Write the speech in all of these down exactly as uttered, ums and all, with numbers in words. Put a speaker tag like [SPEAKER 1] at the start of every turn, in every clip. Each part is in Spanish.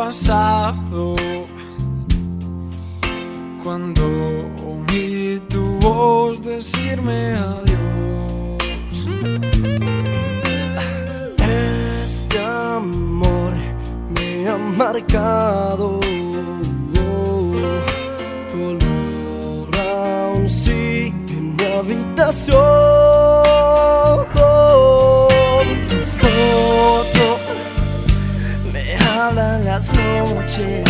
[SPEAKER 1] pasado, cuando oí tu voz decirme adiós.
[SPEAKER 2] Este amor me ha marcado, tu olor aún sigue en mi habitación. Tu foto me habla en las noches,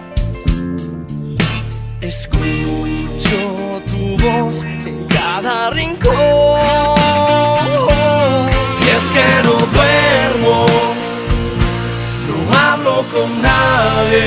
[SPEAKER 2] escucho tu voz en cada rincón.
[SPEAKER 1] Y es que no duermo, no hablo con nadie,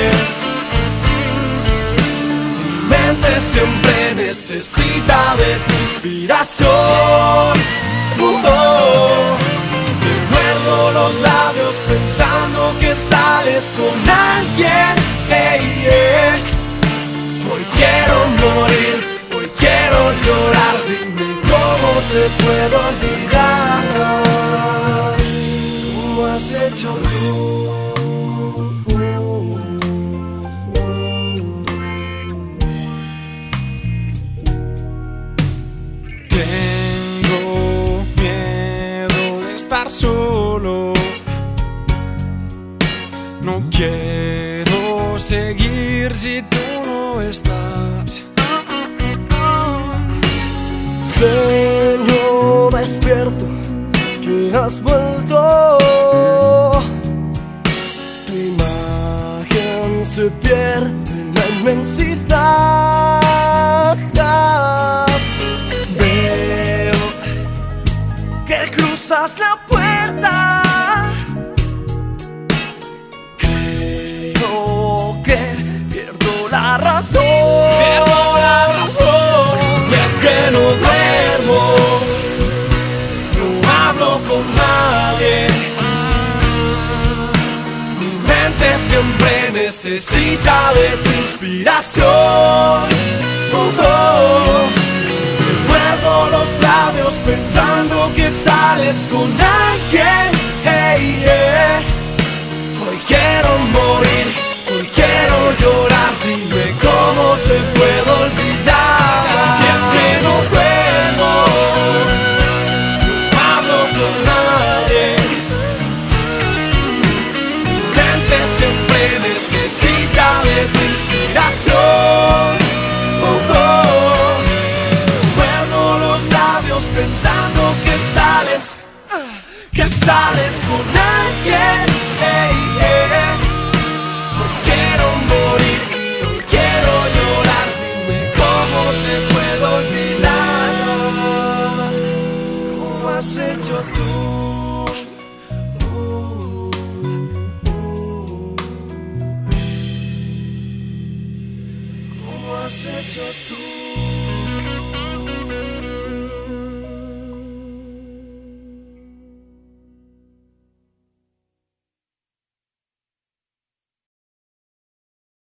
[SPEAKER 1] mi mente siempre necesita de tu inspiración. Uh -oh. Te muerdo los labios pensando que sales con alguien. Hey, yeah. Hoy quiero morir, hoy quiero llorar. Dime cómo te puedo olvidar. ¿Cómo has hecho tú? Tengo miedo de estar solo, no quiero seguir si tú no estás.
[SPEAKER 2] Sueño despierto que has vuelto, tu imagen se pierde en la inmensidad. Veo que cruzas la puerta, creo que pierdo la razón.
[SPEAKER 1] Pierdo la razón. Y es que no duermo, no hablo con nadie, mi mente siempre necesita de tu inspiración. Uh -oh. Me muerdo los labios pensando que sales con alguien. Hey, yeah. Hoy quiero morir, hoy quiero llorar. Dime cómo te puedo olvidar. Y es que no puedo, no hablo con nadie, mi mente siempre necesita de tu inspiración. Uh -oh. Muerdo los labios pensando que sales, que sales con alguien. Hey, yeah. Hoy quiero morir, hoy quiero llorar. Dime cómo te puedo olvidar. ¿Cómo has hecho tú?